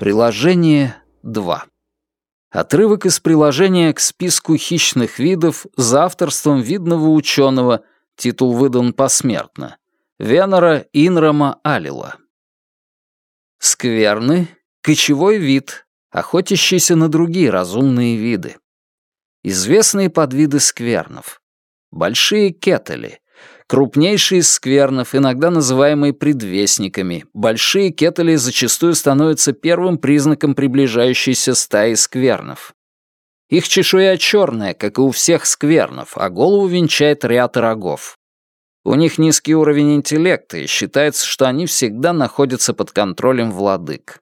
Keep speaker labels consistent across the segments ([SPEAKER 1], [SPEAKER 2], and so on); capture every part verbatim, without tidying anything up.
[SPEAKER 1] Приложение два. Отрывок из приложения к списку хищных видов за авторством видного ученого, титул выдан посмертно, Венера Инрама Алила. Скверны — кочевой вид, охотящийся на другие разумные виды. Известные подвиды сквернов. Большие кетели. Крупнейшие из сквернов, иногда называемые предвестниками, большие кетели зачастую становятся первым признаком приближающейся стаи сквернов. Их чешуя черная, как и у всех сквернов, а голову венчает ряд рогов. У них низкий уровень интеллекта, и считается, что они всегда находятся под контролем владык.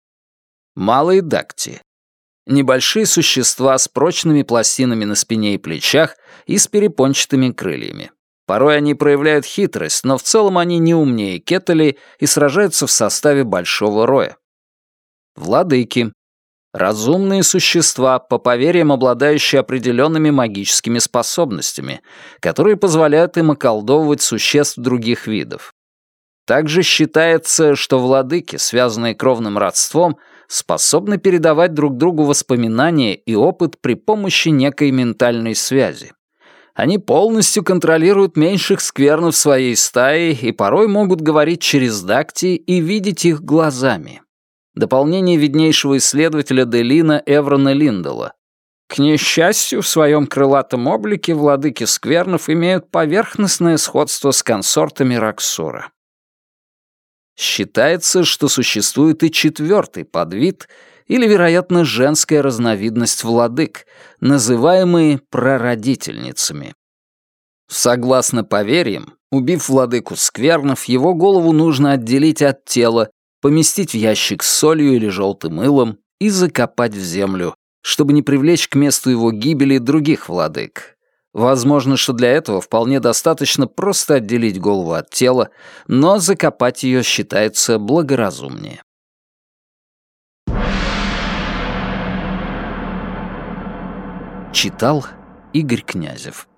[SPEAKER 1] Малые дакти. Небольшие существа с прочными пластинами на спине и плечах и с перепончатыми крыльями. Порой они проявляют хитрость, но в целом они не умнее кетелей и сражаются в составе большого роя. Владыки. Разумные существа, по поверьям обладающие определенными магическими способностями, которые позволяют им околдовывать существ других видов. Также считается, что владыки, связанные кровным родством, способны передавать друг другу воспоминания и опыт при помощи некой ментальной связи. Они полностью контролируют меньших сквернов своей стаи и порой могут говорить через дакти и видеть их глазами. Дополнение виднейшего исследователя Делина Эврона Линдала. К несчастью, в своем крылатом облике владыки сквернов имеют поверхностное сходство с консортами Роксора. Считается, что существует и четвертый подвид, или, вероятно, женская разновидность владык, называемые прародительницами. Согласно поверьям, убив владыку сквернов, его голову нужно отделить от тела, поместить в ящик с солью или желтым мылом и закопать в землю, чтобы не привлечь к месту его гибели других владык. Возможно, что для этого вполне достаточно просто отделить голову от тела, но закопать ее считается благоразумнее. Читал Игорь Князев.